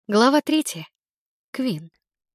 Глава 3. Квин.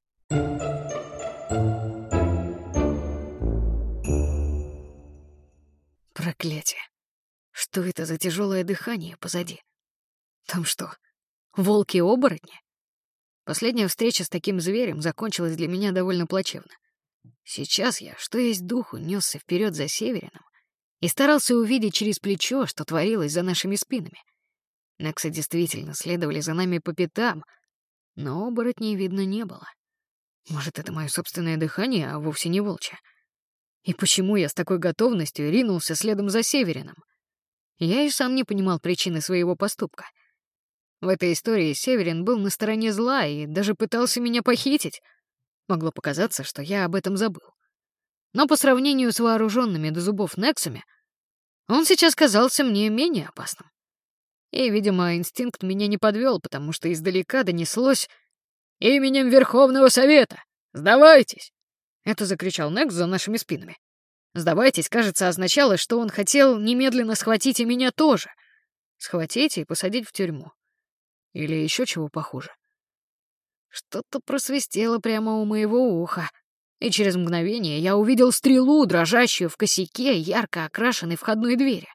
Проклятие. Что это за тяжелое дыхание позади? Там что, волки-оборотни? Последняя встреча с таким зверем закончилась для меня довольно плачевно. Сейчас я, что есть духу, несся вперед за Северином и старался увидеть через плечо, что творилось за нашими спинами. Нексы действительно следовали за нами по пятам, но оборотней видно не было. Может, это мое собственное дыхание, а вовсе не волчье? И почему я с такой готовностью ринулся следом за Северином? Я и сам не понимал причины своего поступка. В этой истории Северин был на стороне зла и даже пытался меня похитить. Могло показаться, что я об этом забыл. Но по сравнению с вооруженными до зубов Нексами, он сейчас казался мне менее опасным. И, видимо, инстинкт меня не подвел, потому что издалека донеслось: «Именем Верховного Совета! Сдавайтесь!» Это закричал Некс за нашими спинами. «Сдавайтесь», кажется, означало, что он хотел немедленно схватить и меня тоже. Схватить и посадить в тюрьму. Или еще чего похуже. Что-то просвистело прямо у моего уха, и через мгновение я увидел стрелу, дрожащую в косяке ярко окрашенной входной двери.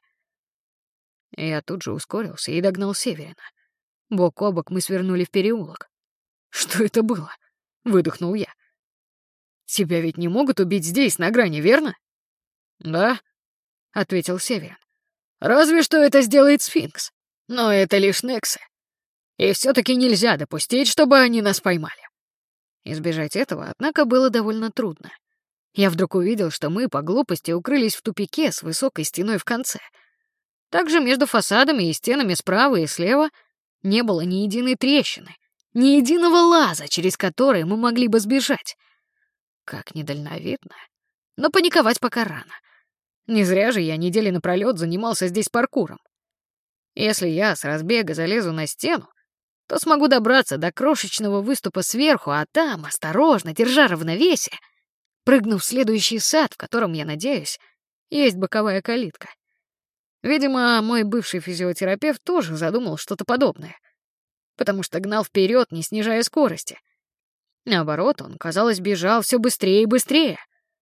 Я тут же ускорился и догнал Северина. Бок о бок мы свернули в переулок. «Что это было?» — выдохнул я. «Тебя ведь не могут убить здесь, на грани, верно?» «Да», — ответил Северин. «Разве что это сделает Сфинкс. Но это лишь Нексы. И все-таки нельзя допустить, чтобы они нас поймали». Избежать этого, однако, было довольно трудно. Я вдруг увидел, что мы по глупости укрылись в тупике с высокой стеной в конце. Также между фасадами и стенами справа и слева не было ни единой трещины, ни единого лаза, через который мы могли бы сбежать. Как недальновидно. Но паниковать пока рано. Не зря же я недели напролёт занимался здесь паркуром. Если я с разбега залезу на стену, то смогу добраться до крошечного выступа сверху, а там, осторожно, держа равновесие, прыгну в следующий сад, в котором, я надеюсь, есть боковая калитка. Видимо, мой бывший физиотерапевт тоже задумал что-то подобное, потому что гнал вперед, не снижая скорости. Наоборот, он, казалось, бежал все быстрее и быстрее.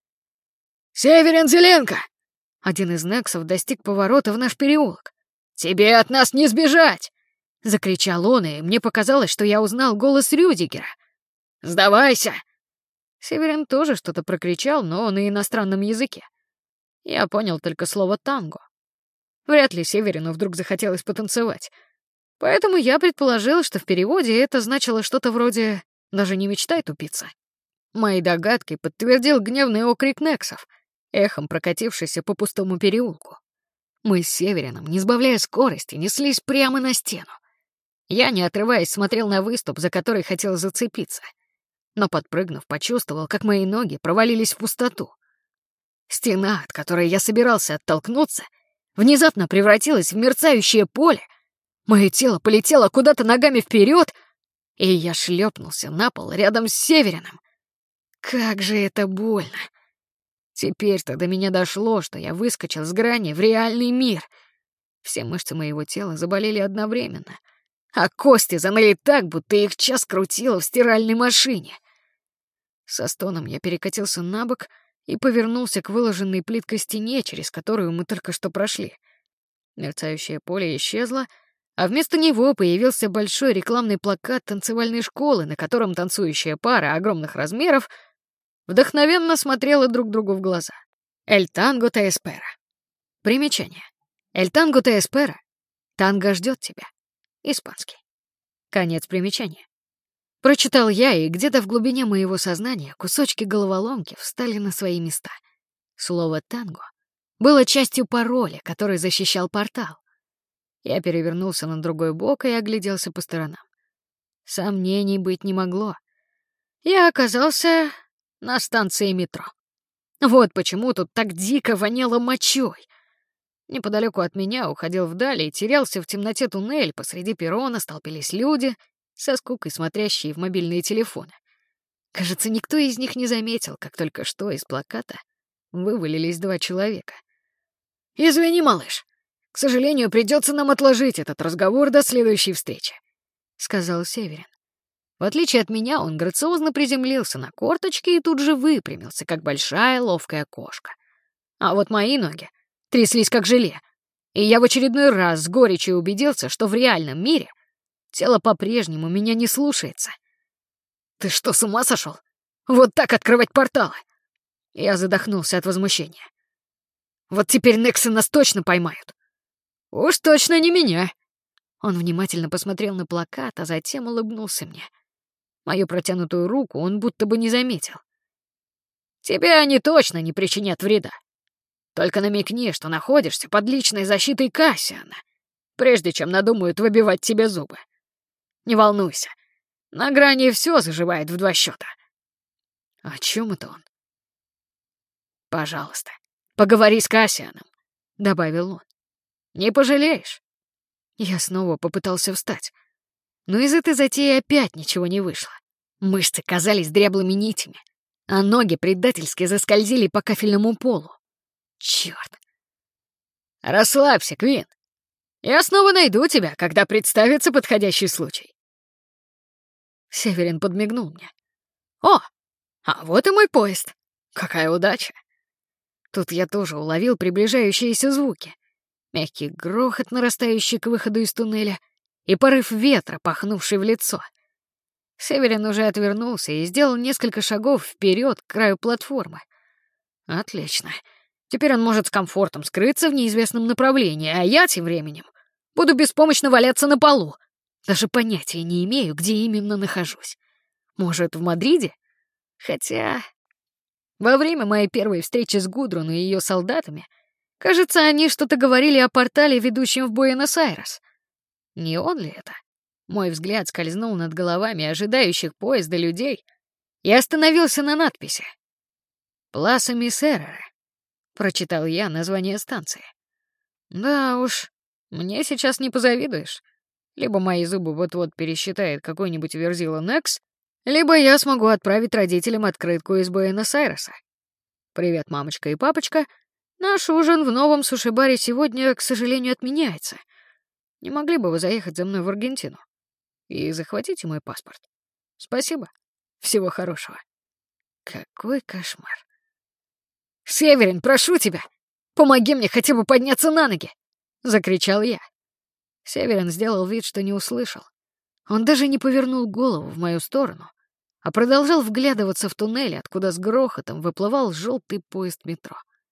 «Северин Зеленко!» Один из Нексов достиг поворота в наш переулок. «Тебе от нас не сбежать!» — закричал он, и мне показалось, что я узнал голос Рюдигера. «Сдавайся!» Северин тоже что-то прокричал, но на иностранном языке. Я понял только слово «танго». Вряд ли Северину вдруг захотелось потанцевать. Поэтому я предположил, что в переводе это значило что-то вроде «даже не мечтай, тупица». Мои догадки подтвердил гневный окрик Нексов, эхом прокатившийся по пустому переулку. Мы с Северином, не сбавляя скорости, неслись прямо на стену. Я, не отрываясь, смотрел на выступ, за который хотел зацепиться. Но, подпрыгнув, почувствовал, как мои ноги провалились в пустоту. Стена, от которой я собирался оттолкнуться, внезапно превратилась в мерцающее поле. Мое тело полетело куда-то ногами вперед, и я шлепнулся на пол рядом с Северином. Как же это больно! Теперь-то до меня дошло, что я выскочил с грани в реальный мир. Все мышцы моего тела заболели одновременно, а кости заныли так, будто их час крутило в стиральной машине. Со стоном я перекатился на бок и повернулся к выложенной плиткой стене, через которую мы только что прошли. Мерцающее поле исчезло, а вместо него появился большой рекламный плакат танцевальной школы, на котором танцующая пара огромных размеров вдохновенно смотрела друг другу в глаза. «Эль танго те эспера». Примечание. «Эль танго те эспера». «Танго ждет тебя». Испанский. Конец примечания. Прочитал я, и где-то в глубине моего сознания кусочки головоломки встали на свои места. Слово «танго» было частью пароля, который защищал портал. Я перевернулся на другой бок и огляделся по сторонам. Сомнений быть не могло. Я оказался на станции метро. Вот почему тут так дико воняло мочой. Неподалеку от меня уходил вдаль и терялся в темноте туннель, посреди перрона столпились люди, со скукой смотрящие в мобильные телефоны. Кажется, никто из них не заметил, как только что из плаката вывалились два человека. «Извини, малыш, к сожалению, придется нам отложить этот разговор до следующей встречи», — сказал Северин. В отличие от меня, он грациозно приземлился на корточки и тут же выпрямился, как большая ловкая кошка. А вот мои ноги тряслись как желе, и я в очередной раз с горечью убедился, что в реальном мире тело по-прежнему меня не слушается. «Ты что, с ума сошел? Вот так открывать порталы?» Я задохнулся от возмущения. «Вот теперь Нексы нас точно поймают». «Уж точно не меня». Он внимательно посмотрел на плакат, а затем улыбнулся мне. Мою протянутую руку он будто бы не заметил. «Тебе они точно не причинят вреда. Только намекни, что находишься под личной защитой Кассиана, прежде чем надумают выбивать тебе зубы. Не волнуйся, на грани все заживает в 2 счета». «О чем это он?» «Пожалуйста, поговори с Кассианом», — добавил он. «Не пожалеешь». Я снова попытался встать, но из этой затеи опять ничего не вышло. Мышцы казались дряблыми нитями, а ноги предательски заскользили по кафельному полу. Черт! «Расслабься, Квин. Я снова найду тебя, когда представится подходящий случай». Северин подмигнул мне. «О, а вот и мой поезд. Какая удача!» Тут я тоже уловил приближающиеся звуки. Мягкий грохот, нарастающий к выходу из туннеля, и порыв ветра, пахнувший в лицо. Северин уже отвернулся и сделал несколько шагов вперед к краю платформы. Отлично. Теперь он может с комфортом скрыться в неизвестном направлении, а я тем временем буду беспомощно валяться на полу. Даже понятия не имею, где именно нахожусь. Может, в Мадриде? Хотя... Во время моей первой встречи с Гудрун и ее солдатами, кажется, они что-то говорили о портале, ведущем в Буэнос-Айрес. Не он ли это? Мой взгляд скользнул над головами ожидающих поезда людей и остановился на надписи. «Пласа Мисерere», — прочитал я название станции. Да уж, мне сейчас не позавидуешь. Либо мои зубы вот-вот пересчитает какой-нибудь верзила Некс, либо я смогу отправить родителям открытку из Буэнос-Айреса. Привет, мамочка и папочка. Наш ужин в новом суши-баре сегодня, к сожалению, отменяется. Не могли бы вы заехать за мной в Аргентину? И захватите мой паспорт. Спасибо. Всего хорошего. Какой кошмар. «Северин, прошу тебя, помоги мне хотя бы подняться на ноги!» — закричал я. Северин сделал вид, что не услышал. Он даже не повернул голову в мою сторону, а продолжал вглядываться в туннель, откуда с грохотом выплывал желтый поезд метро.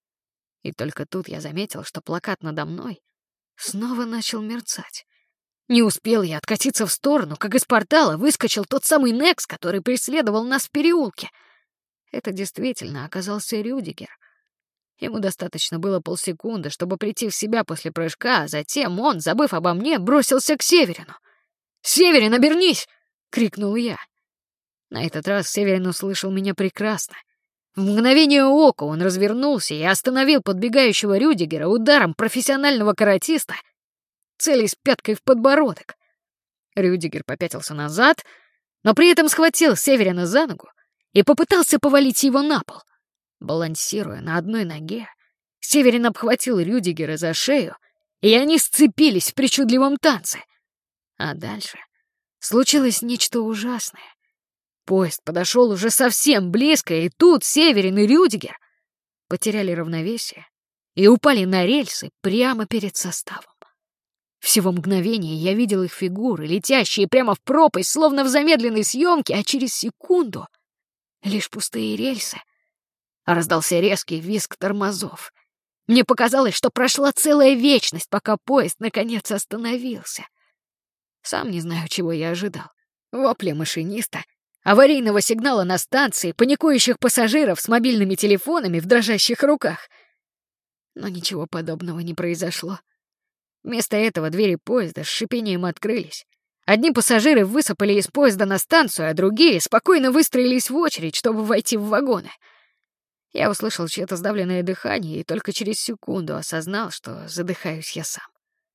И только тут я заметил, что плакат надо мной снова начал мерцать. Не успел я откатиться в сторону, как из портала выскочил тот самый Некс, который преследовал нас в переулке. Это действительно оказался Рюдигер. Ему достаточно было полсекунды, чтобы прийти в себя после прыжка, а затем он, забыв обо мне, бросился к Северину. «Северин, обернись!» — крикнул я. На этот раз Северин услышал меня прекрасно. В мгновение ока он развернулся и остановил подбегающего Рюдигера ударом профессионального каратиста, целясь пяткой в подбородок. Рюдигер попятился назад, но при этом схватил Северина за ногу и попытался повалить его на пол. Балансируя на одной ноге, Северин обхватил Рюдигера за шею, и они сцепились в причудливом танце. А дальше случилось нечто ужасное. Поезд подошел уже совсем близко, и тут Северин и Рюдигер потеряли равновесие и упали на рельсы прямо перед составом. Всего мгновение я видел их фигуры, летящие прямо в пропасть, словно в замедленной съемке, а через секунду лишь пустые рельсы. Раздался резкий визг тормозов. Мне показалось, что прошла целая вечность, пока поезд наконец остановился. Сам не знаю, чего я ожидал. Вопли машиниста, аварийного сигнала на станции, паникующих пассажиров с мобильными телефонами в дрожащих руках. Но ничего подобного не произошло. Вместо этого двери поезда с шипением открылись. Одни пассажиры высыпали из поезда на станцию, а другие спокойно выстроились в очередь, чтобы войти в вагоны. Я услышал чье-то сдавленное дыхание и только через секунду осознал, что задыхаюсь я сам.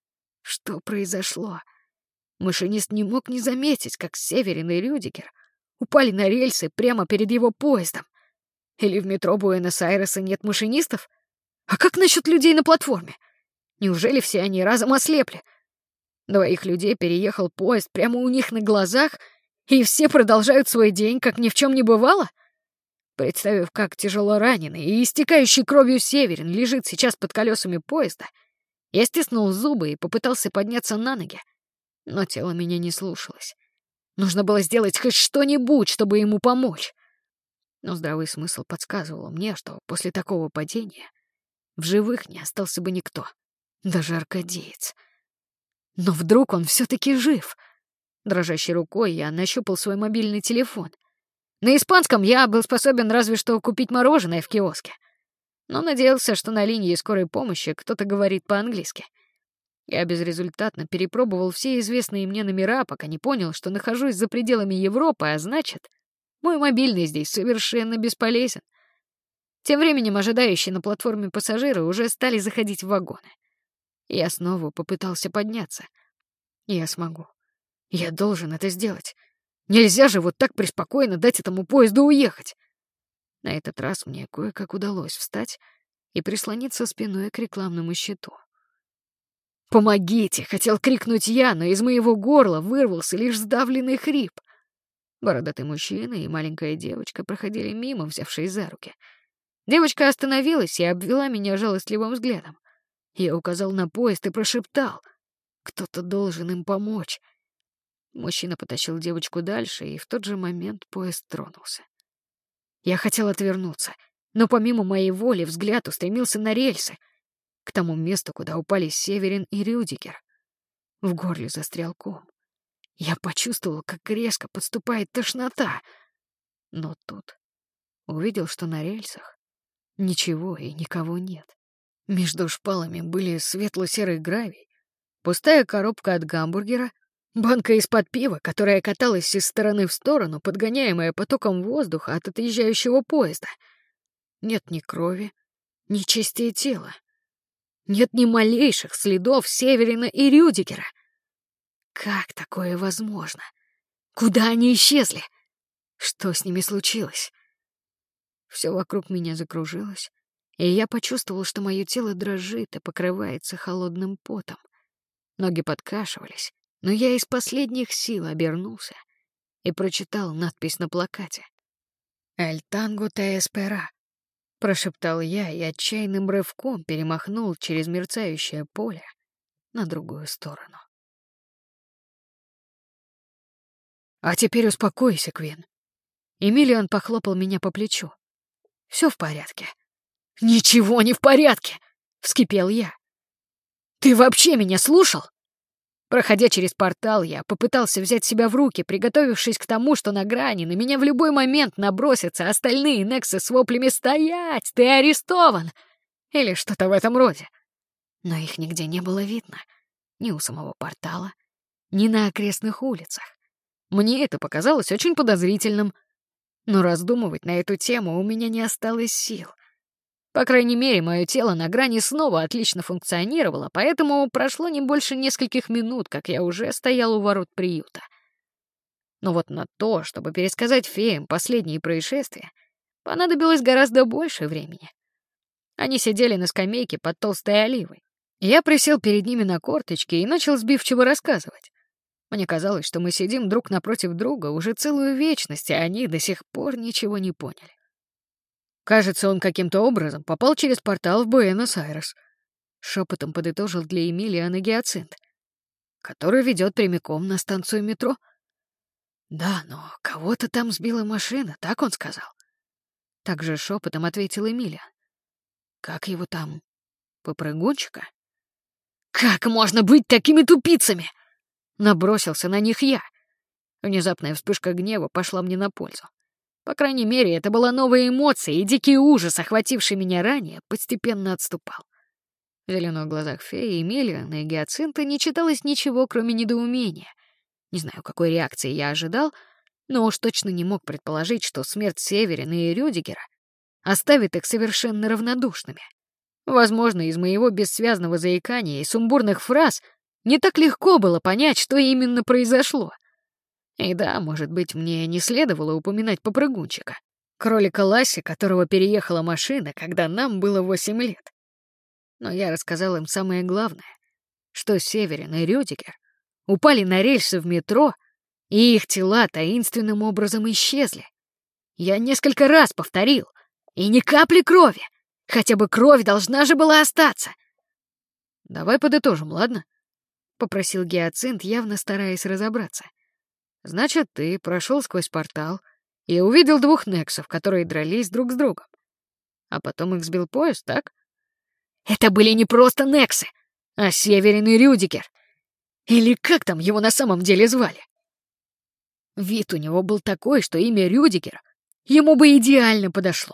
Что произошло? Машинист не мог не заметить, как Северин и Рюдигер упали на рельсы прямо перед его поездом. Или в метро Буэнос-Айреса нет машинистов? А как насчет людей на платформе? Неужели все они разом ослепли? 2 людей переехал поезд прямо у них на глазах, И все продолжают свой день, как ни в чем не бывало? Представив, как тяжело раненый и истекающий кровью Северин лежит сейчас под колесами поезда, я стиснул зубы и попытался подняться на ноги, но тело меня не слушалось. Нужно было сделать хоть что-нибудь, чтобы ему помочь. Но здравый смысл подсказывал мне, что после такого падения в живых не остался бы никто, даже аркадеец. Но вдруг он все-таки жив? Дрожащей рукой я нащупал свой мобильный телефон. На испанском я был способен разве что купить мороженое в киоске, но надеялся, что на линии скорой помощи кто-то говорит по-английски. Я безрезультатно перепробовал все известные мне номера, пока не понял, что нахожусь за пределами Европы, а значит, мой мобильный здесь совершенно бесполезен. Тем временем ожидающие на платформе пассажиры уже стали заходить в вагоны. Я снова попытался подняться. Я смогу. Я должен это сделать. Нельзя же вот так преспокойно дать этому поезду уехать. На этот раз мне кое-как удалось встать и прислониться спиной к рекламному щиту. «Помогите!» — хотел крикнуть я, но из моего горла вырвался лишь сдавленный хрип. Бородатый мужчина и маленькая девочка проходили мимо, взявшись за руки. Девочка остановилась и обвела меня жалостливым взглядом. Я указал на поезд и прошептал: «Кто-то должен им помочь». Мужчина потащил девочку дальше, и в тот же момент поезд тронулся. Я хотел отвернуться, но помимо моей воли взгляд устремился на рельсы, к тому месту, куда упали Северин и Рюдигер. В горле застрял ком. Я почувствовал, как резко подступает тошнота. Но тут увидел, что на рельсах ничего и никого нет. Между шпалами были светло-серый гравий, пустая коробка от гамбургера, банка из-под пива, которая каталась из стороны в сторону, подгоняемая потоком воздуха от отъезжающего поезда. Нет ни крови, ни частей тела. Нет ни малейших следов Северина и Рюдигера. Как такое возможно? Куда они исчезли? Что с ними случилось? Все вокруг меня закружилось, и я почувствовал, что мое тело дрожит и покрывается холодным потом. Ноги подкашивались, но я из последних сил обернулся и прочитал надпись на плакате. «Эль танго те эспера», — прошептал я и отчаянным рывком перемахнул через мерцающее поле на другую сторону. «А теперь успокойся, Квин». Эмилиан похлопал меня по плечу. «Все в порядке». «Ничего не в порядке!» — вскипел я. «Ты вообще меня слушал?» Проходя через портал, я попытался взять себя в руки, приготовившись к тому, что на грани на меня в любой момент набросятся остальные Нексы с воплями «Стоять! Ты арестован!» или что-то в этом роде. Но их нигде не было видно. Ни у самого портала, ни на окрестных улицах. Мне это показалось очень подозрительным. Но раздумывать на эту тему у меня не осталось сил. По крайней мере, мое тело на грани снова отлично функционировало, поэтому прошло не больше нескольких минут, как я уже стоял у ворот приюта. Но вот на то, чтобы пересказать феям последние происшествия, понадобилось гораздо больше времени. Они сидели на скамейке под толстой оливой. Я присел перед ними на корточки и начал сбивчиво рассказывать. Мне казалось, что мы сидим друг напротив друга уже целую вечность, а они до сих пор ничего не поняли. Кажется, он каким-то образом попал через портал в Буэнос-Айрес. Шепотом подытожил для Эмилиана Гиацинт, который ведет прямиком на станцию метро. Да, но кого-то там сбила машина, так он сказал. Также шепотом ответил Эмилиан. Как его там? Попрыгунчика? Как можно быть такими тупицами? Набросился на них я. Внезапная вспышка гнева пошла мне на пользу. По крайней мере, это была новая эмоция, и дикий ужас, охвативший меня ранее, постепенно отступал. В зеленых глазах феи, Эмилиана и Гиацинта не читалось ничего, кроме недоумения. Не знаю, какой реакции я ожидал, но уж точно не мог предположить, что смерть Северина и Рюдигера оставит их совершенно равнодушными. Возможно, из моего бессвязного заикания и сумбурных фраз не так легко было понять, что именно произошло. И да, может быть, мне не следовало упоминать попрыгунчика, кролика Ласси, которого переехала машина, когда нам было 8 лет. Но я рассказал им самое главное, что Северин и Рюдигер упали на рельсы в метро и их тела таинственным образом исчезли. Я несколько раз повторил. И ни капли крови. Хотя бы кровь должна же была остаться. «Давай подытожим, ладно?» — попросил Гиацинт, явно стараясь разобраться. «Значит, ты прошел сквозь портал и увидел двух нексов, которые дрались друг с другом. А потом их сбил поезд, так?» «Это были не просто нексы, а Северин и Рюдигер. Или как там его на самом деле звали? Вид у него был такой, что имя Рюдигер ему бы идеально подошло».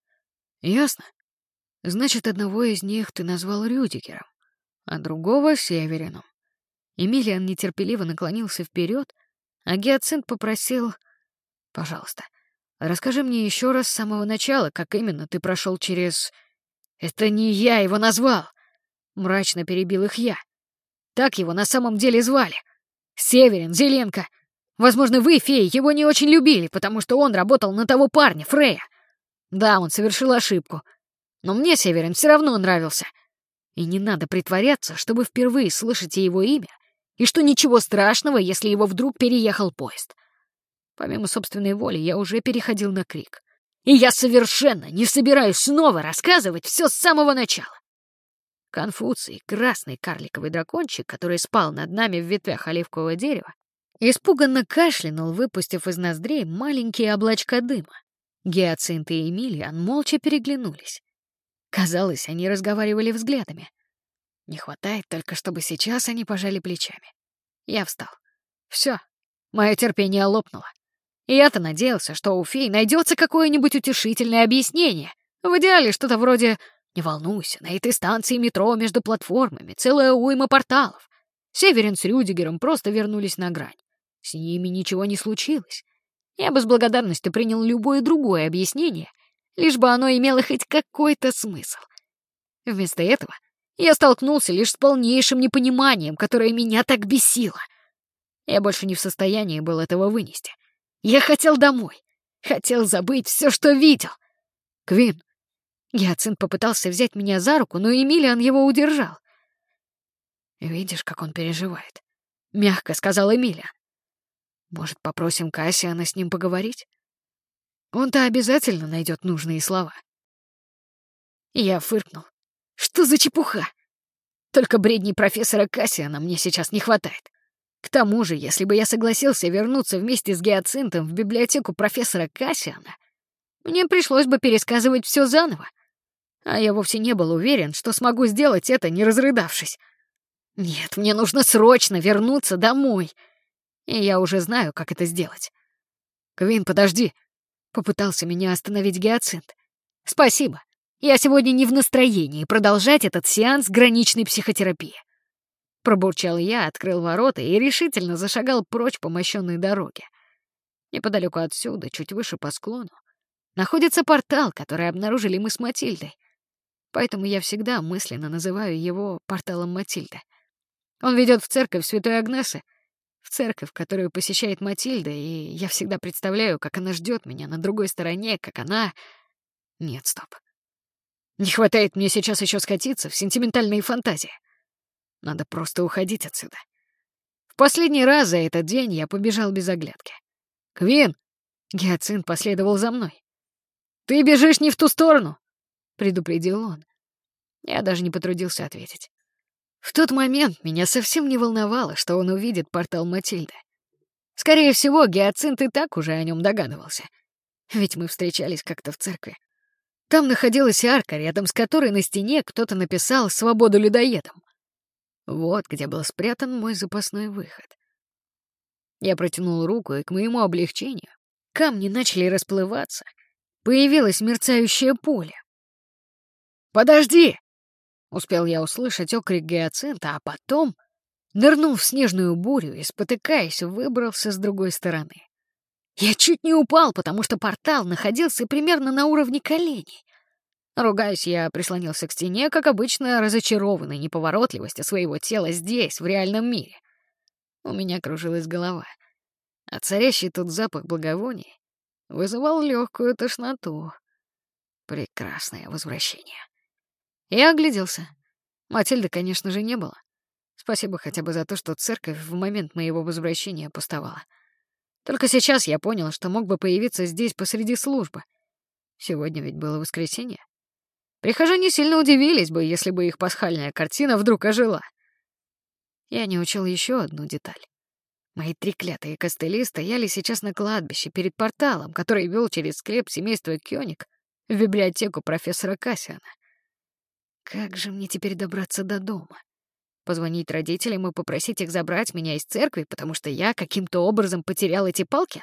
«Ясно. Значит, одного из них ты назвал Рюдигером, а другого — Северином». Эмилиан нетерпеливо наклонился вперед, а Гиацинт попросил: «Пожалуйста, расскажи мне еще раз с самого начала, как именно ты прошел через...» «Это не я его назвал!» — мрачно перебил их я. «Так его на самом деле звали. Северин, Зеленко. Возможно, вы, феи, его не очень любили, потому что он работал на того парня, Фрея. Да, он совершил ошибку. Но мне Северин все равно нравился. И не надо притворяться, чтобы впервые слышите его имя, и что ничего страшного, если его вдруг переехал поезд». Помимо собственной воли, я уже переходил на крик. «И я совершенно не собираюсь снова рассказывать все с самого начала!» Конфуций, красный карликовый дракончик, который спал над нами в ветвях оливкового дерева, испуганно кашлянул, выпустив из ноздрей маленькие облачка дыма. Гиацинт и Эмилиан молча переглянулись. Казалось, они разговаривали взглядами. Не хватает только, чтобы сейчас они пожали плечами. Я встал. Все, мое терпение лопнуло. И я-то надеялся, что у фей найдется какое-нибудь утешительное объяснение. В идеале что-то вроде: «Не волнуйся, на этой станции метро между платформами целая уйма порталов. Северин с Рюдигером просто вернулись на грань. С ними ничего не случилось». Я бы с благодарностью принял любое другое объяснение, лишь бы оно имело хоть какой-то смысл. Вместо этого я столкнулся лишь с полнейшим непониманием, которое меня так бесило. Я больше не в состоянии был этого вынести. Я хотел домой. Хотел забыть все, что видел. «Квин!» Гиацинт попытался взять меня за руку, но Эмилиан его удержал. «Видишь, как он переживает?» — мягко сказал Эмилиан. «Может, попросим Кассиана с ним поговорить? Он-то обязательно найдет нужные слова». Я фыркнул. «Что за чепуха? Только бредней профессора Кассиана мне сейчас не хватает. К тому же, если бы я согласился вернуться вместе с Гиацинтом в библиотеку профессора Кассиана, мне пришлось бы пересказывать все заново. А я вовсе не был уверен, что смогу сделать это, не разрыдавшись. Нет, мне нужно срочно вернуться домой. И я уже знаю, как это сделать». «Квин, подожди!» — попытался меня остановить Гиацинт. «Спасибо. Я сегодня не в настроении продолжать этот сеанс граничной психотерапии». Пробурчал я, открыл ворота и решительно зашагал прочь по мощенной дороге. Неподалеку отсюда, чуть выше по склону, находится портал, который обнаружили мы с Матильдой. Поэтому я всегда мысленно называю его порталом Матильды. Он ведет в церковь Святой Агнесы, в церковь, которую посещает Матильда, и я всегда представляю, как она ждет меня на другой стороне, как она... Нет, стоп. Не хватает мне сейчас еще скатиться в сентиментальные фантазии. Надо просто уходить отсюда. В последний раз за этот день я побежал без оглядки. «Квин!» — Гиацинт последовал за мной. «Ты бежишь не в ту сторону!» — предупредил он. Я даже не потрудился ответить. В тот момент меня совсем не волновало, что он увидит портал Матильды. Скорее всего, Гиацинт и так уже о нем догадывался. Ведь мы встречались как-то в церкви. Там находилась арка, рядом с которой на стене кто-то написал «Свободу людоедам». Вот где был спрятан мой запасной выход. Я протянул руку, и к моему облегчению камни начали расплываться. Появилось мерцающее поле. «Подожди!» — успел я услышать окрик Гиацинта, а потом нырнул в снежную бурю и, спотыкаясь, выбрался с другой стороны. Я чуть не упал, потому что портал находился примерно на уровне коленей. Ругаясь, я прислонился к стене, как обычно, разочарованный неповоротливостью своего тела здесь, в реальном мире. У меня кружилась голова, а царящий тут запах благовоний вызывал легкую тошноту. Прекрасное возвращение. Я огляделся. Матильды, конечно же, не было. Спасибо хотя бы за то, что церковь в момент моего возвращения пустовала. Только сейчас я понял, что мог бы появиться здесь посреди службы. Сегодня ведь было воскресенье. Прихожане сильно удивились бы, если бы их пасхальная картина вдруг ожила. Я не учел еще одну деталь. Мои треклятые костыли стояли сейчас на кладбище перед порталом, который вел через склеп семейства Кёник в библиотеку профессора Кассиана. Как же мне теперь добраться до дома? Позвонить родителям и попросить их забрать меня из церкви, потому что я каким-то образом потерял эти палки?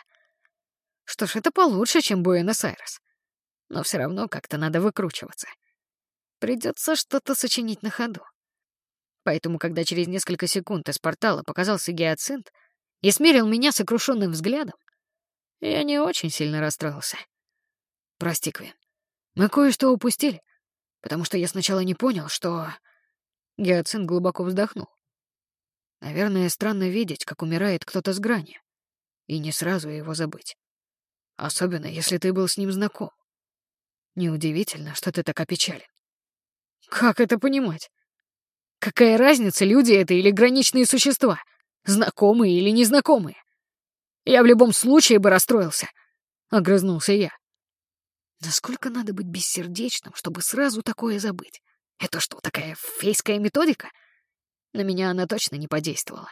Что ж, это получше, чем Буэнос-Айрес. Но все равно как-то надо выкручиваться. Придется что-то сочинить на ходу. Поэтому, когда через несколько секунд из портала показался Гиацинт и смерил меня сокрушенным взглядом, я не очень сильно расстроился. «Прости, Квин, мы кое-что упустили, потому что я сначала не понял, что...» Гиацинт глубоко вздохнул. «Наверное, странно видеть, как умирает кто-то с грани, и не сразу его забыть. Особенно, если ты был с ним знаком. Неудивительно, что ты так опечален». «Как это понимать? Какая разница, люди это или граничные существа, знакомые или незнакомые? Я в любом случае бы расстроился», — огрызнулся я. Насколько надо быть бессердечным, чтобы сразу такое забыть? Это что, такая фейская методика? На меня она точно не подействовала.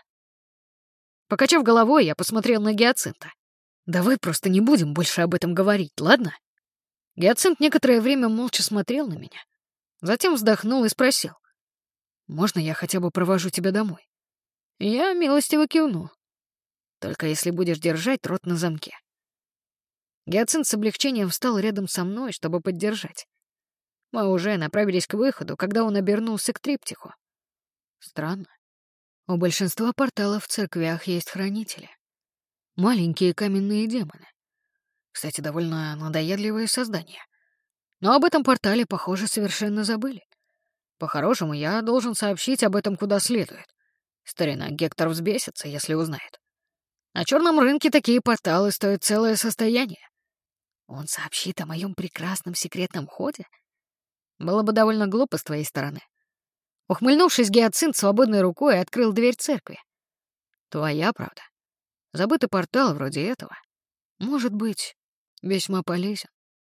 Покачав головой, я посмотрел на Гиацинта. «Давай просто не будем больше об этом говорить, ладно?» Гиацинт некоторое время молча смотрел на меня. Затем вздохнул и спросил: «Можно я хотя бы провожу тебя домой?» Я милостиво кивнул. «Только если будешь держать рот на замке». Гиацинт с облегчением встал рядом со мной, чтобы поддержать. Мы уже направились к выходу, когда он обернулся к триптиху. Странно. У большинства порталов в церквях есть хранители. Маленькие каменные демоны. Кстати, довольно надоедливые создания. Но об этом портале, похоже, совершенно забыли. По-хорошему, я должен сообщить об этом куда следует. Старина Гектор взбесится, если узнает. На черном рынке такие порталы стоят целое состояние. Он сообщит о моем прекрасном секретном ходе? Было бы довольно глупо с твоей стороны. Ухмыльнувшись, Гиацинт свободной рукой открыл дверь церкви. Твоя правда. Забытый портал вроде этого может быть весьма полезен.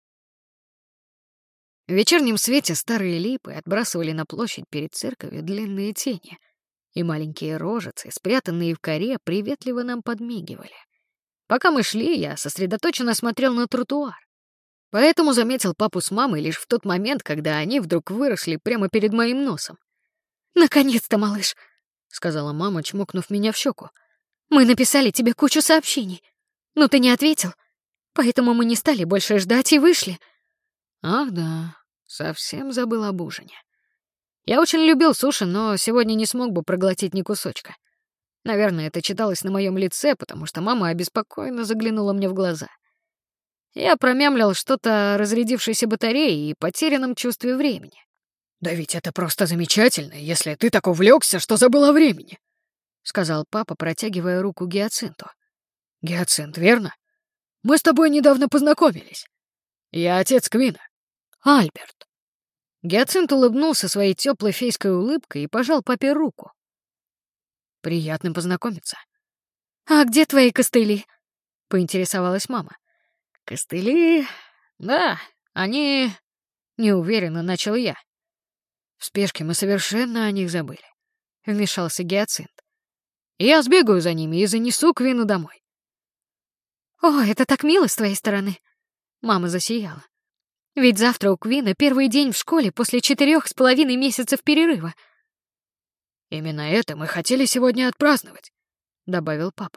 В вечернем свете старые липы отбрасывали на площадь перед церковью длинные тени, и маленькие рожицы, спрятанные в коре, приветливо нам подмигивали. Пока мы шли, я сосредоточенно смотрел на тротуар. Поэтому заметил папу с мамой лишь в тот момент, когда они вдруг выросли прямо перед моим носом. «Наконец-то, малыш!» — сказала мама, чмокнув меня в щеку. «Мы написали тебе кучу сообщений, но ты не ответил, поэтому мы не стали больше ждать и вышли». Ах да, совсем забыл об ужине. Я очень любил суши, но сегодня не смог бы проглотить ни кусочка. Наверное, это читалось на моем лице, потому что мама обеспокоенно заглянула мне в глаза. Я промямлил что-то о разрядившейся батарее и потерянном чувстве времени. «Да ведь это просто замечательно, если ты так увлекся, что забыл о времени», — сказал папа, протягивая руку Гиацинту. «Гиацинт, верно? Мы с тобой недавно познакомились. Я отец Квина, Альберт». Гиацинт улыбнулся своей теплой фейской улыбкой и пожал папе руку. «Приятно познакомиться». «А где твои костыли?» — поинтересовалась мама. «Костыли? Да, они...» — неуверенно начал я. «В спешке мы совершенно о них забыли», — вмешался Гиацинт. «Я сбегаю за ними и занесу Квину домой». «О, это так мило с твоей стороны!» Мама засияла. «Ведь завтра у Квина первый день в школе после 4,5 месяцев перерыва». «Именно это мы хотели сегодня отпраздновать», — добавил папа.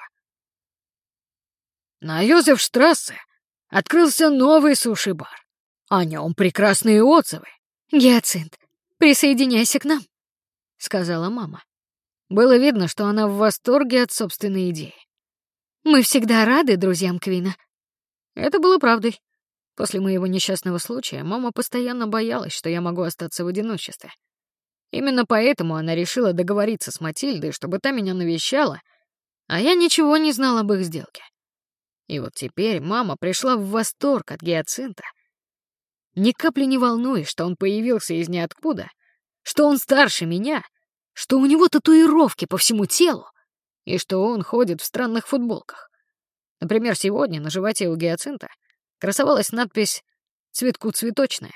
На Йозефштрассе открылся новый суши-бар. О нем прекрасные отзывы. «Гиацинт, присоединяйся к нам», — сказала мама. Было видно, что она в восторге от собственной идеи. «Мы всегда рады друзьям Квина». Это было правдой. После моего несчастного случая мама постоянно боялась, что я могу остаться в одиночестве. Именно поэтому она решила договориться с Матильдой, чтобы та меня навещала, а я ничего не знал об их сделке. И вот теперь мама пришла в восторг от Гиацинта. Ни капли не волнуясь, что он появился из ниоткуда, что он старше меня, что у него татуировки по всему телу и что он ходит в странных футболках. Например, сегодня на животе у гиацинта красовалась надпись «Цветку цветочная».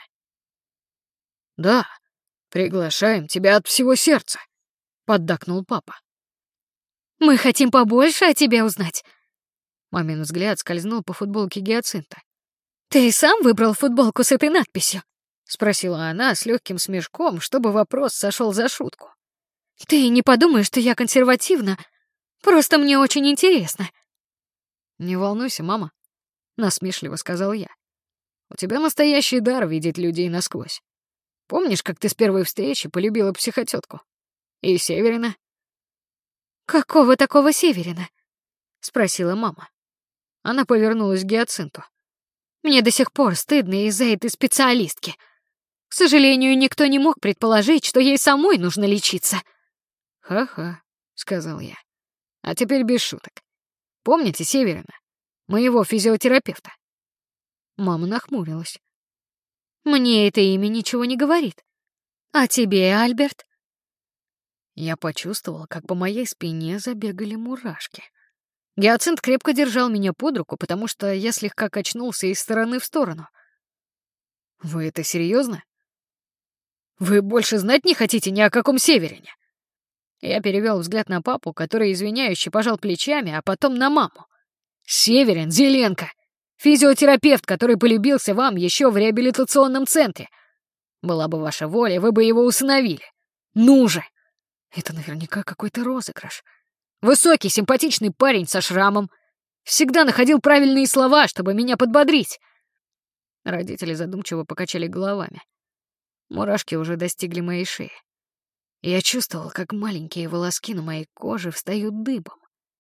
«Да, приглашаем тебя от всего сердца», — поддакнул папа. «Мы хотим побольше о тебе узнать». Мамин взгляд скользнул по футболке гиацинта. «Ты сам выбрал футболку с этой надписью?» — спросила она с легким смешком, чтобы вопрос сошел за шутку. «Ты не подумай, что я консервативна. Просто мне очень интересно». «Не волнуйся, мама», — насмешливо сказал я. «У тебя настоящий дар видеть людей насквозь. Помнишь, как ты с первой встречи полюбила психотётку? И Северина?» «Какого такого Северина?» — спросила мама. Она повернулась к гиацинту. «Мне до сих пор стыдно из-за этой специалистки. К сожалению, никто не мог предположить, что ей самой нужно лечиться». «Ха-ха», — сказал я. «А теперь без шуток. Помните Северина, моего физиотерапевта?» Мама нахмурилась. «Мне это имя ничего не говорит. А тебе, Альберт?» Я почувствовал, как по моей спине забегали мурашки. Гиацинт крепко держал меня под руку, потому что я слегка качнулся из стороны в сторону. «Вы это серьезно? Вы больше знать не хотите ни о каком Северине?» Я перевел взгляд на папу, который извиняюще пожал плечами, а потом на маму. «Северин Зеленко, физиотерапевт, который полюбился вам еще в реабилитационном центре. Была бы ваша воля, вы бы его усыновили. Ну же!» Это наверняка какой-то розыгрыш. Высокий, симпатичный парень со шрамом. Всегда находил правильные слова, чтобы меня подбодрить. Родители задумчиво покачали головами. Мурашки уже достигли моей шеи. Я чувствовал, как маленькие волоски на моей коже встают дыбом.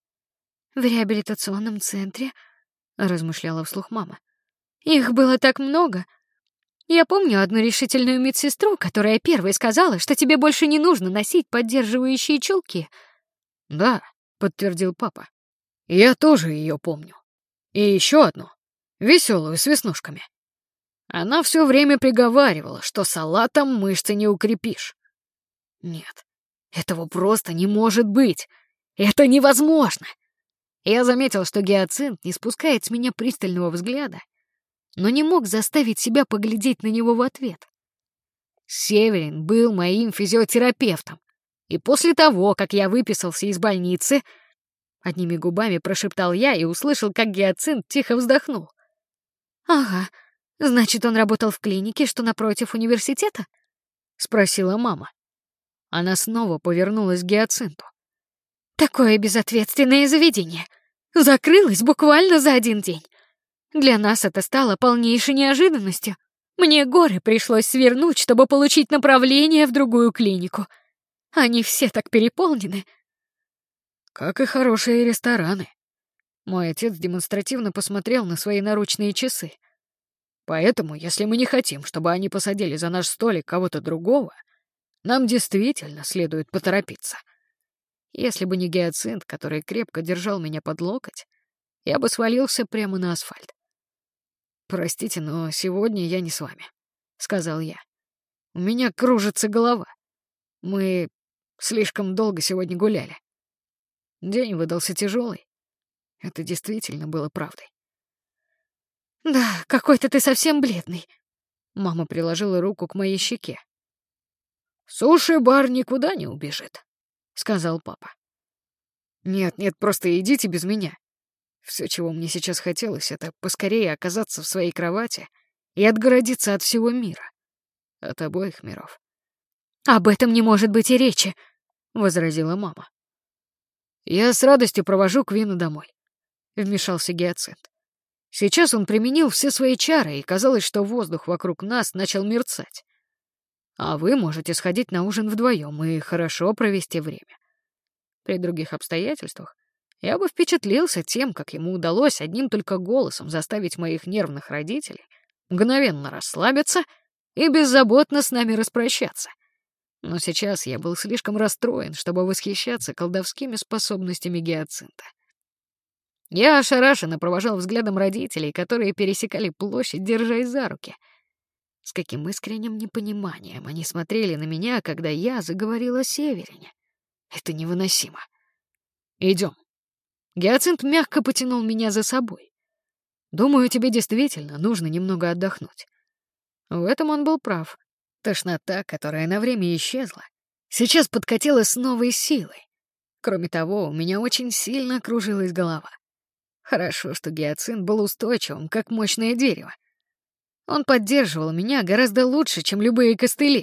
«В реабилитационном центре?» — размышляла вслух мама. «Их было так много. Я помню одну решительную медсестру, которая первой сказала, что тебе больше не нужно носить поддерживающие чулки». «Да», — подтвердил папа. «Я тоже ее помню. И еще одну, веселую, с веснушками. Она все время приговаривала, что салатом мышцы не укрепишь. Нет, этого просто не может быть. Это невозможно. Я заметил, что гиацинт не спускает с меня пристального взгляда, но не мог заставить себя поглядеть на него в ответ. Северин был моим физиотерапевтом, и после того, как я выписался из больницы, одними губами прошептал я и услышал, как гиацинт тихо вздохнул. «Ага, значит, он работал в клинике, что напротив университета?» — спросила мама. Она снова повернулась к гиацинту. «Такое безответственное заведение. Закрылось буквально за один день. Для нас это стало полнейшей неожиданностью. Мне горы пришлось свернуть, чтобы получить направление в другую клинику. Они все так переполнены». «Как и хорошие рестораны». Мой отец демонстративно посмотрел на свои наручные часы. «Поэтому, если мы не хотим, чтобы они посадили за наш столик кого-то другого, нам действительно следует поторопиться. Если бы не гиацинт, который крепко держал меня под локоть, я бы свалился прямо на асфальт. «Простите, но сегодня я не с вами», — сказал я. «У меня кружится голова. Мы слишком долго сегодня гуляли. День выдался тяжелый. Это действительно было правдой». «Да, какой-то ты совсем бледный». Мама приложила руку к моей щеке. «Суши-бар никуда не убежит», — сказал папа. «Нет, просто идите без меня. Все, чего мне сейчас хотелось, это поскорее оказаться в своей кровати и отгородиться от всего мира. От обоих миров». «Об этом не может быть и речи», — возразила мама. «Я с радостью провожу Квина домой», — вмешался гиацинт. Сейчас он применил все свои чары, и казалось, что воздух вокруг нас начал мерцать. А вы можете сходить на ужин вдвоем и хорошо провести время. При других обстоятельствах я бы впечатлился тем, как ему удалось одним только голосом заставить моих нервных родителей мгновенно расслабиться и беззаботно с нами распрощаться. Но сейчас я был слишком расстроен, чтобы восхищаться колдовскими способностями гиацинта. Я ошарашенно провожал взглядом родителей, которые пересекали площадь, держась за руки. С каким искренним непониманием они смотрели на меня, когда я заговорила о Северине. Это невыносимо. «Идем», Гиацинт мягко потянул меня за собой. «Думаю, тебе действительно нужно немного отдохнуть». В этом он был прав. Тошнота, которая на время исчезла, сейчас подкатила с новой силой. Кроме того, у меня очень сильно кружилась голова. Хорошо, что гиацинт был устойчивым, как мощное дерево. Он поддерживал меня гораздо лучше, чем любые костыли.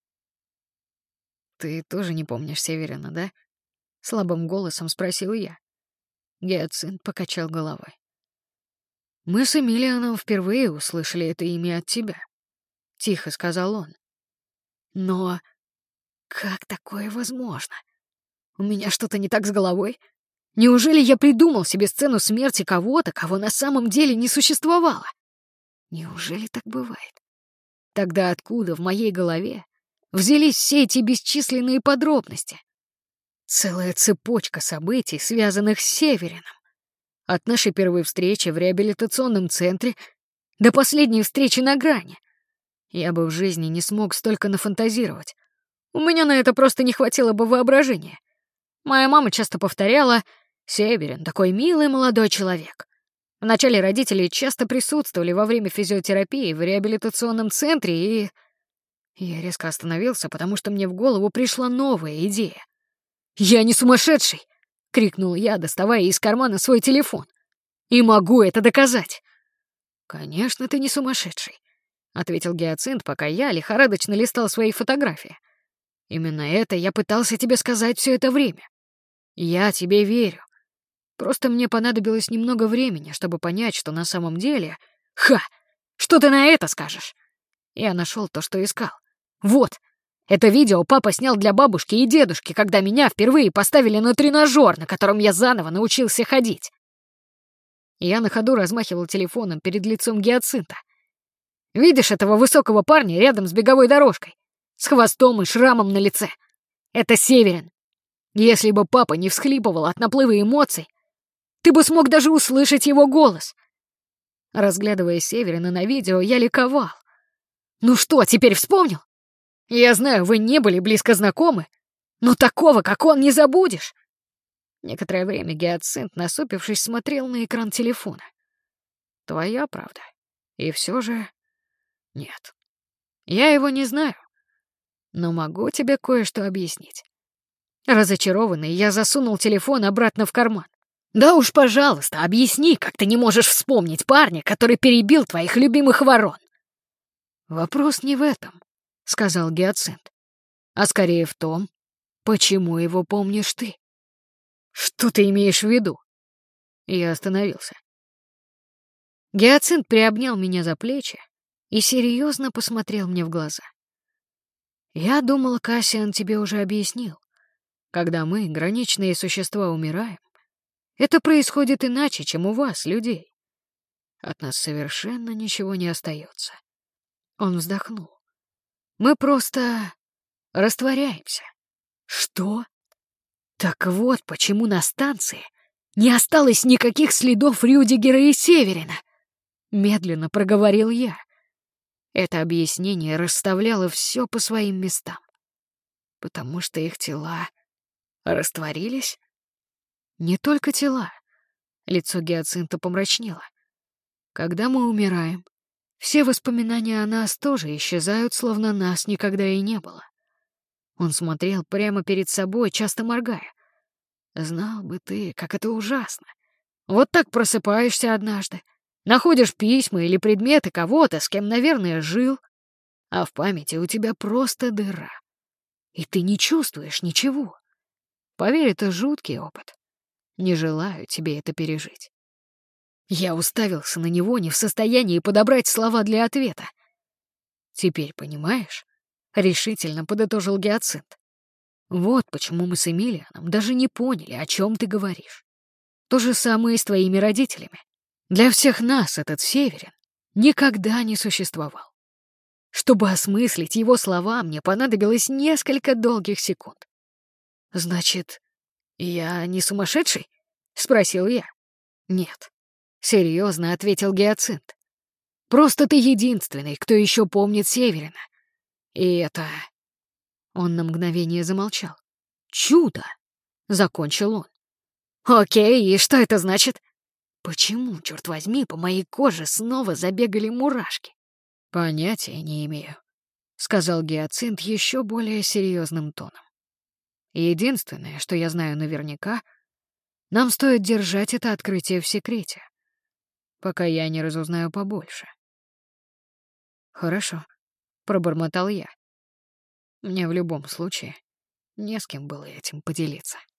«Ты тоже не помнишь Северина, да?» — слабым голосом спросил я. Гиацинт покачал головой. «Мы с Эмилианом впервые услышали это имя от тебя», — тихо сказал он. «Но как такое возможно? У меня что-то не так с головой? Неужели я придумал себе сцену смерти кого-то, кого на самом деле не существовало? Неужели так бывает? Тогда откуда в моей голове взялись все эти бесчисленные подробности? Целая цепочка событий, связанных с Северином. От нашей первой встречи в реабилитационном центре до последней встречи на грани. Я бы в жизни не смог столько нафантазировать. У меня на это просто не хватило бы воображения. Моя мама часто повторяла: «Северин — такой милый молодой человек». Вначале родители часто присутствовали во время физиотерапии в реабилитационном центре, и... Я резко остановился, потому что мне в голову пришла новая идея. «Я не сумасшедший!» — крикнул я, доставая из кармана свой телефон. «И могу это доказать!» «Конечно, ты не сумасшедший», — ответил Гиацинт, пока я лихорадочно листал свои фотографии. «Именно это я пытался тебе сказать все это время. Я тебе верю. Просто мне понадобилось немного времени, чтобы понять, что на самом деле... Ха! Что ты на это скажешь?» Я нашел то, что искал. Вот! Это видео папа снял для бабушки и дедушки, когда меня впервые поставили на тренажер, на котором я заново научился ходить. Я на ходу размахивал телефоном перед лицом Гиацинта. «Видишь этого высокого парня рядом с беговой дорожкой? С хвостом и шрамом на лице? Это Северин. Если бы папа не всхлипывал от наплыва эмоций, ты бы смог даже услышать его голос». Разглядывая Северина на видео, я ликовал. «Ну что, теперь вспомнил? Я знаю, вы не были близко знакомы, но такого, как он, не забудешь». Некоторое время Гиацинт, насупившись, смотрел на экран телефона. «Твоя правда. И все же... Нет. Я его не знаю, но могу тебе кое-что объяснить». Разочарованный, я засунул телефон обратно в карман. «Да уж, пожалуйста, объясни, как ты не можешь вспомнить парня, который перебил твоих любимых ворон». «Вопрос не в этом», — сказал Гиацинт, «а скорее в том, почему его помнишь ты». «Что ты имеешь в виду?» Я остановился. Гиацинт приобнял меня за плечи и серьезно посмотрел мне в глаза. «Я думал, Кассиан тебе уже объяснил. Когда мы, граничные существа, умираем, это происходит иначе, чем у вас, людей. От нас совершенно ничего не остается». Он вздохнул. «Мы просто растворяемся». «Что?» Так вот, почему на станции не осталось никаких следов Рюдигера и Северина, медленно проговорил я. Это объяснение расставляло все по своим местам. Потому что их тела растворились? Не только тела. Лицо Гиацинта помрачнело. Когда мы умираем, все воспоминания о нас тоже исчезают, словно нас никогда и не было. Он смотрел прямо перед собой, часто моргая. Знал бы ты, как это ужасно. Вот так просыпаешься однажды, находишь письма или предметы кого-то, с кем, наверное, жил, а в памяти у тебя просто дыра. И ты не чувствуешь ничего. Поверь, это жуткий опыт. Не желаю тебе это пережить. Я уставился на него, не в состоянии подобрать слова для ответа. «Теперь понимаешь?» — решительно подытожил Гиацинт. «Вот почему мы с Эмилианом даже не поняли, о чем ты говоришь. То же самое и с твоими родителями. Для всех нас этот Северин никогда не существовал. Чтобы осмыслить его слова, мне понадобилось несколько долгих секунд. «Значит, я не сумасшедший?» — спросил я. «Нет», — серьезно ответил Гиацинт. «Просто ты единственный, кто еще помнит Северина. И это...» Он на мгновение замолчал. «Чудо!» — закончил он. Окей, и что это значит? Почему, черт возьми, по моей коже снова забегали мурашки? Понятия не имею, сказал Гиацинт еще более серьезным тоном. Единственное, что я знаю наверняка, нам стоит держать это открытие в секрете, пока я не разузнаю побольше. Хорошо, пробормотал я. Мне в любом случае не с кем было этим поделиться.